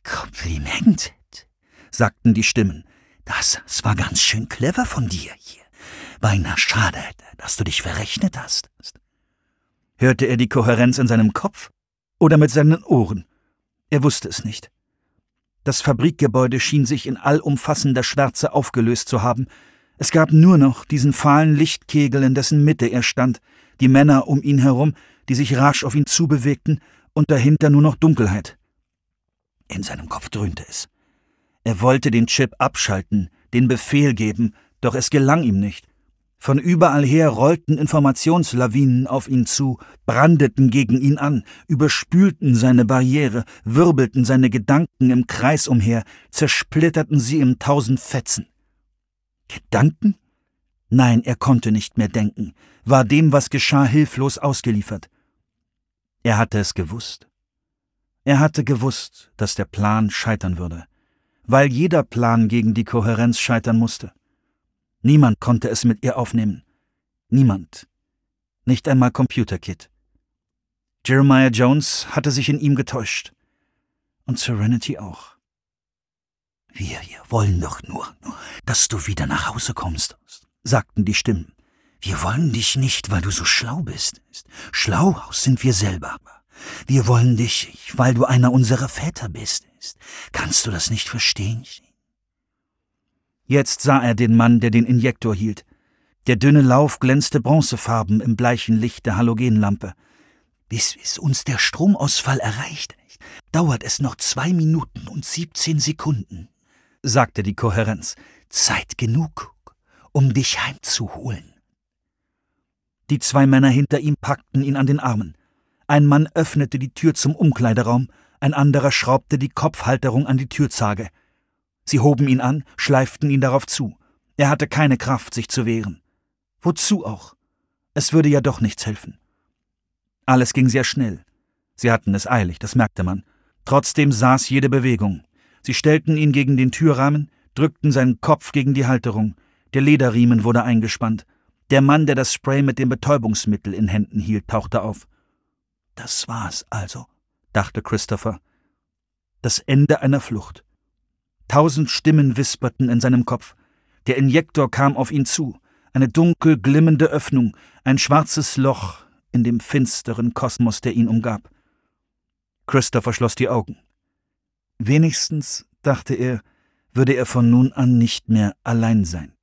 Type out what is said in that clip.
Kompliment, sagten die Stimmen. Das war ganz schön clever von dir hier. Beinahe schade, dass du dich verrechnet hast. Hörte er die Kohärenz in seinem Kopf oder mit seinen Ohren? Er wusste es nicht. Das Fabrikgebäude schien sich in allumfassender Schwärze aufgelöst zu haben. Es gab nur noch diesen fahlen Lichtkegel, in dessen Mitte er stand, die Männer um ihn herum, die sich rasch auf ihn zubewegten, und dahinter nur noch Dunkelheit. In seinem Kopf dröhnte es. Er wollte den Chip abschalten, den Befehl geben, doch es gelang ihm nicht. Von überall her rollten Informationslawinen auf ihn zu, brandeten gegen ihn an, überspülten seine Barriere, wirbelten seine Gedanken im Kreis umher, zersplitterten sie in 1000 Fetzen. Gedanken? Nein, er konnte nicht mehr denken, war dem, was geschah, hilflos ausgeliefert. Er hatte es gewusst. Er hatte gewusst, dass der Plan scheitern würde, weil jeder Plan gegen die Kohärenz scheitern musste. Niemand konnte es mit ihr aufnehmen. Niemand. Nicht einmal Computer Kid. Jeremiah Jones hatte sich in ihm getäuscht. Und Serenity auch. Wir wollen doch nur, dass du wieder nach Hause kommst, sagten die Stimmen. Wir wollen dich nicht, weil du so schlau bist. Schlau sind wir selber. Wir wollen dich, weil du einer unserer Väter bist. Kannst du das nicht verstehen? Jetzt sah er den Mann, der den Injektor hielt. Der dünne Lauf glänzte bronzefarben im bleichen Licht der Halogenlampe. Bis uns der Stromausfall erreicht, dauert es noch 2 Minuten und 17 Sekunden, sagte die Kohärenz. Zeit genug, um dich heimzuholen. Die 2 Männer hinter ihm packten ihn an den Armen. Ein Mann öffnete die Tür zum Umkleideraum, ein anderer schraubte die Kopfhalterung an die Türzage. Sie hoben ihn an, schleiften ihn darauf zu. Er hatte keine Kraft, sich zu wehren. Wozu auch? Es würde ja doch nichts helfen. Alles ging sehr schnell. Sie hatten es eilig, das merkte man. Trotzdem saß jede Bewegung. Sie stellten ihn gegen den Türrahmen, drückten seinen Kopf gegen die Halterung. Der Lederriemen wurde eingespannt. Der Mann, der das Spray mit dem Betäubungsmittel in Händen hielt, tauchte auf. Das war's also, dachte Christopher. Das Ende einer Flucht. 1000 Stimmen wisperten in seinem Kopf. Der Injektor kam auf ihn zu. Eine dunkel glimmende Öffnung, ein schwarzes Loch in dem finsteren Kosmos, der ihn umgab. Christopher schloss die Augen. Wenigstens, dachte er, würde er von nun an nicht mehr allein sein.